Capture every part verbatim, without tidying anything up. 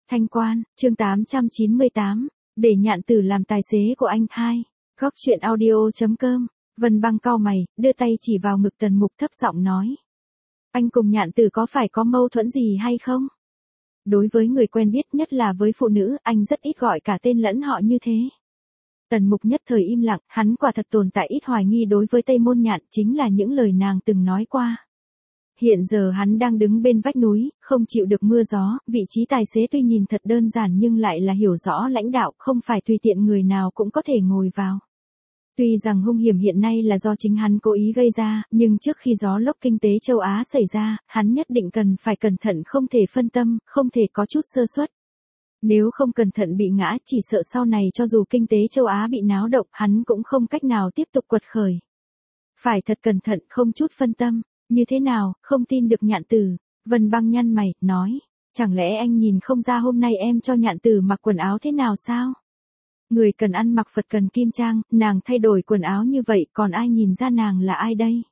Thanh Quan, chương tám trăm chín mươi tám, để Nhạn Tử làm tài xế của anh hai. Góc truyện audio.com, Vân Băng cau mày, đưa tay chỉ vào ngực Tần Mục thấp giọng nói. Anh cùng Nhạn Tử có phải có mâu thuẫn gì hay không? Đối với người quen biết, nhất là với phụ nữ, anh rất ít gọi cả tên lẫn họ như thế. Tần Mục nhất thời im lặng, hắn quả thật tồn tại ít hoài nghi đối với Tây Môn Nhạn, chính là những lời nàng từng nói qua. Hiện giờ hắn đang đứng bên vách núi, không chịu được mưa gió, vị trí tài xế tuy nhìn thật đơn giản nhưng lại là hiểu rõ lãnh đạo, không phải tùy tiện người nào cũng có thể ngồi vào. Tuy rằng hung hiểm hiện nay là do chính hắn cố ý gây ra, nhưng trước khi gió lốc kinh tế châu Á xảy ra, hắn nhất định cần phải cẩn thận, không thể phân tâm, không thể có chút sơ suất. Nếu không cẩn thận bị ngã, chỉ sợ sau này cho dù kinh tế châu Á bị náo động, hắn cũng không cách nào tiếp tục quật khởi. Phải thật cẩn thận, không chút phân tâm. Như thế nào, không tin được Nhạn Tử? Vân Băng nhăn mày, nói. Chẳng lẽ anh nhìn không ra hôm nay em cho Nhạn Tử mặc quần áo thế nào sao? Người cần ăn mặc Phật cần kim trang, nàng thay đổi quần áo như vậy, còn ai nhìn ra nàng là ai đây?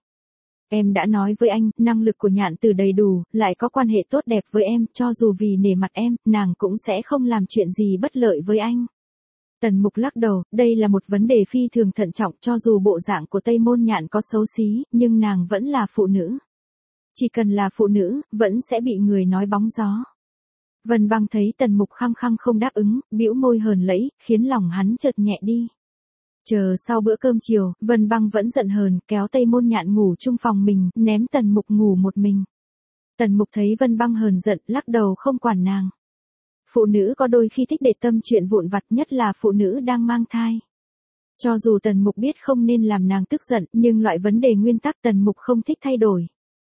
Em đã nói với anh, năng lực của Nhạn Tử đầy đủ, lại có quan hệ tốt đẹp với em, cho dù vì nể mặt em, nàng cũng sẽ không làm chuyện gì bất lợi với anh. Tần Mục lắc đầu, đây là một vấn đề phi thường thận trọng, cho dù bộ dạng của Tây Môn Nhạn có xấu xí, nhưng nàng vẫn là phụ nữ. Chỉ cần là phụ nữ, vẫn sẽ bị người nói bóng gió. Vân Băng thấy Tần Mục khăng khăng không đáp ứng, bĩu môi hờn lẫy, khiến lòng hắn chợt nhẹ đi. Chờ sau bữa cơm chiều, Vân Băng vẫn giận hờn, kéo Tây Môn Nhạn ngủ chung phòng mình, ném Tần Mục ngủ một mình. Tần Mục thấy Vân Băng hờn giận, lắc đầu không quản nàng. Phụ nữ có đôi khi thích để tâm chuyện vụn vặt, nhất là phụ nữ đang mang thai. Cho dù Tần Mục biết không nên làm nàng tức giận, nhưng loại vấn đề nguyên tắc Tần Mục không thích thay đổi.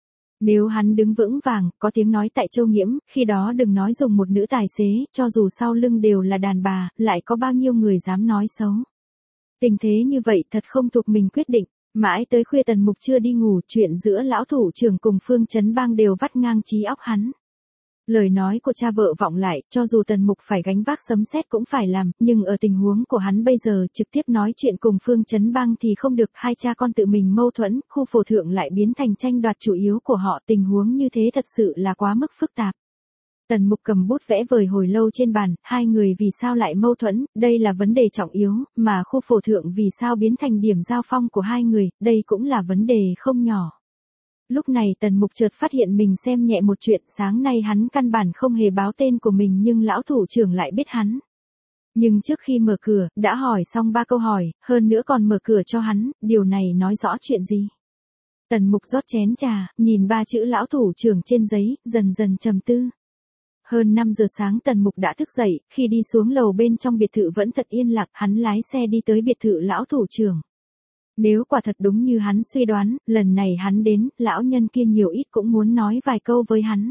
Nếu hắn đứng vững vàng, có tiếng nói tại Châu Nghiễm, khi đó đừng nói dùng một nữ tài xế, cho dù sau lưng đều là đàn bà, lại có bao nhiêu người dám nói xấu. Tình thế như vậy thật không thuộc mình quyết định, mãi tới khuya Tần Mục chưa đi ngủ, chuyện giữa lão thủ trưởng cùng Phương Chấn Bang đều vắt ngang trí óc hắn. Lời nói của cha vợ vọng lại, cho dù Tần Mục phải gánh vác sấm sét cũng phải làm, nhưng ở tình huống của hắn bây giờ trực tiếp nói chuyện cùng Phương Chấn Bang thì không được, hai cha con tự mình mâu thuẫn, khu phổ thượng lại biến thành tranh đoạt chủ yếu của họ, tình huống như thế thật sự là quá mức phức tạp. Tần Mục cầm bút vẽ vời hồi lâu trên bàn, hai người vì sao lại mâu thuẫn, đây là vấn đề trọng yếu, mà khu phổ thượng vì sao biến thành điểm giao phong của hai người, đây cũng là vấn đề không nhỏ. Lúc này Tần Mục chợt phát hiện mình xem nhẹ một chuyện, sáng nay hắn căn bản không hề báo tên của mình nhưng lão thủ trưởng lại biết hắn. Nhưng trước khi mở cửa, đã hỏi xong ba câu hỏi, hơn nữa còn mở cửa cho hắn, điều này nói rõ chuyện gì? Tần Mục rót chén trà, nhìn ba chữ lão thủ trưởng trên giấy, dần dần trầm tư. Hơn năm giờ sáng Tần Mục đã thức dậy, khi đi xuống lầu bên trong biệt thự vẫn thật yên lặng, hắn lái xe đi tới biệt thự lão thủ trưởng. Nếu quả thật đúng như hắn suy đoán, lần này hắn đến, lão nhân kia nhiều ít cũng muốn nói vài câu với hắn.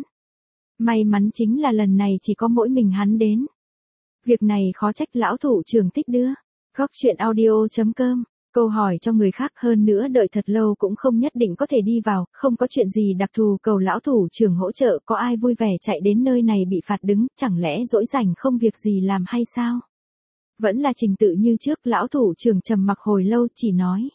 May mắn chính là lần này chỉ có mỗi mình hắn đến. Việc này khó trách lão thủ trưởng thích đưa. Góc truyện audio.com, câu hỏi cho người khác, hơn nữa đợi thật lâu cũng không nhất định có thể đi vào, không có chuyện gì đặc thù cầu lão thủ trưởng hỗ trợ, có ai vui vẻ chạy đến nơi này bị phạt đứng, chẳng lẽ dỗi rảnh không việc gì làm hay sao? Vẫn là trình tự như trước, lão thủ trưởng trầm mặc hồi lâu chỉ nói.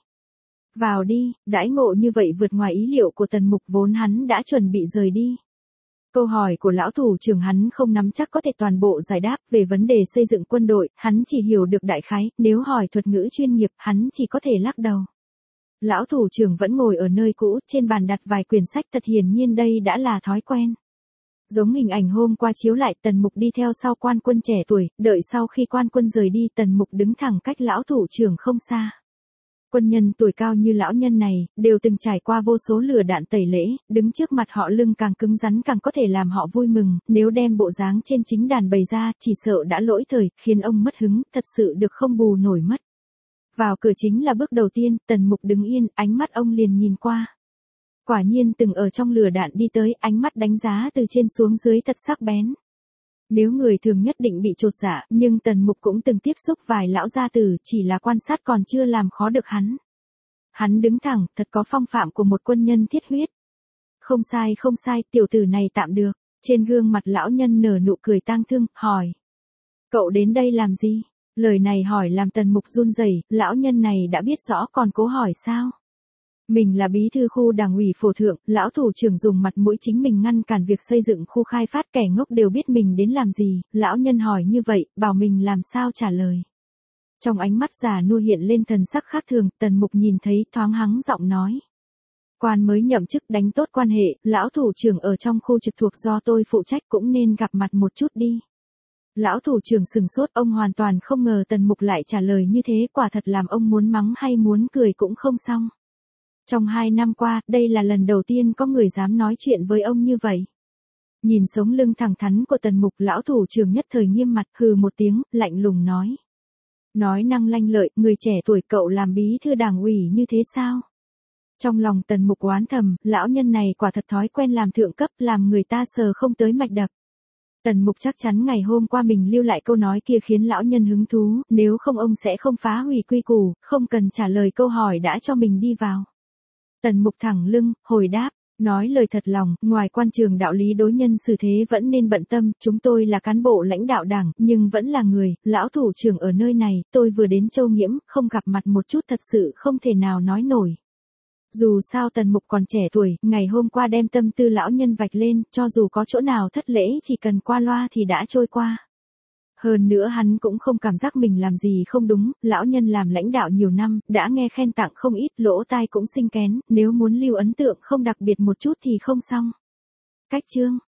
Vào đi, đãi ngộ như vậy vượt ngoài ý liệu của Tần Mục, vốn hắn đã chuẩn bị rời đi. Câu hỏi của lão thủ trưởng hắn không nắm chắc có thể toàn bộ giải đáp, về vấn đề xây dựng quân đội, hắn chỉ hiểu được đại khái, nếu hỏi thuật ngữ chuyên nghiệp, hắn chỉ có thể lắc đầu. Lão thủ trưởng vẫn ngồi ở nơi cũ, trên bàn đặt vài quyển sách, thật hiển nhiên đây đã là thói quen. Giống hình ảnh hôm qua chiếu lại, Tần Mục đi theo sau quan quân trẻ tuổi, đợi sau khi quan quân rời đi, Tần Mục đứng thẳng cách lão thủ trưởng không xa. Quân nhân tuổi cao như lão nhân này, đều từng trải qua vô số lửa đạn tẩy lễ, đứng trước mặt họ lưng càng cứng rắn càng có thể làm họ vui mừng, nếu đem bộ dáng trên chính đàn bày ra, chỉ sợ đã lỗi thời, khiến ông mất hứng, thật sự được không bù nổi mất. Vào cửa chính là bước đầu tiên, Tần Mục đứng yên, ánh mắt ông liền nhìn qua. Quả nhiên từng ở trong lửa đạn đi tới, ánh mắt đánh giá từ trên xuống dưới thật sắc bén. Nếu người thường nhất định bị chột dạ, nhưng Tần Mục cũng từng tiếp xúc vài lão gia tử, chỉ là quan sát còn chưa làm khó được hắn. Hắn đứng thẳng, thật có phong phạm của một quân nhân thiết huyết. Không sai không sai, tiểu tử này tạm được. Trên gương mặt lão nhân nở nụ cười tang thương, hỏi. Cậu đến đây làm gì? Lời này hỏi làm Tần Mục run rẩy, lão nhân này đã biết rõ còn cố hỏi sao? Mình là bí thư khu đảng ủy phổ thượng, lão thủ trưởng dùng mặt mũi chính mình ngăn cản việc xây dựng khu khai phát, kẻ ngốc đều biết mình đến làm gì, lão nhân hỏi như vậy, bảo mình làm sao trả lời. Trong ánh mắt già nua hiện lên thần sắc khác thường, Tần Mục nhìn thấy thoáng hắng giọng nói. Quan mới nhậm chức đánh tốt quan hệ, lão thủ trưởng ở trong khu trực thuộc do tôi phụ trách cũng nên gặp mặt một chút đi. Lão thủ trưởng sừng sốt, ông hoàn toàn không ngờ Tần Mục lại trả lời như thế, quả thật làm ông muốn mắng hay muốn cười cũng không xong. Trong hai năm qua, đây là lần đầu tiên có người dám nói chuyện với ông như vậy. Nhìn sống lưng thẳng thắn của Tần Mục, lão thủ trưởng nhất thời nghiêm mặt, hừ một tiếng, lạnh lùng nói. Nói năng lanh lợi, người trẻ tuổi cậu làm bí thư đảng ủy như thế sao? Trong lòng Tần Mục oán thầm, lão nhân này quả thật thói quen làm thượng cấp, làm người ta sờ không tới mạch đập. Tần Mục chắc chắn ngày hôm qua mình lưu lại câu nói kia khiến lão nhân hứng thú, nếu không ông sẽ không phá hủy quy củ, không cần trả lời câu hỏi đã cho mình đi vào. Tần Mục thẳng lưng, hồi đáp, nói lời thật lòng, ngoài quan trường đạo lý đối nhân xử thế vẫn nên bận tâm, chúng tôi là cán bộ lãnh đạo đảng, nhưng vẫn là người, lão thủ trưởng ở nơi này, tôi vừa đến Châu Nghiễm, không gặp mặt một chút thật sự không thể nào nói nổi. Dù sao Tần Mục còn trẻ tuổi, ngày hôm qua đem tâm tư lão nhân vạch lên, cho dù có chỗ nào thất lễ chỉ cần qua loa thì đã trôi qua. Hơn nữa hắn cũng không cảm giác mình làm gì không đúng, lão nhân làm lãnh đạo nhiều năm, đã nghe khen tặng không ít, lỗ tai cũng sinh kén, nếu muốn lưu ấn tượng không đặc biệt một chút thì không xong. Cách chương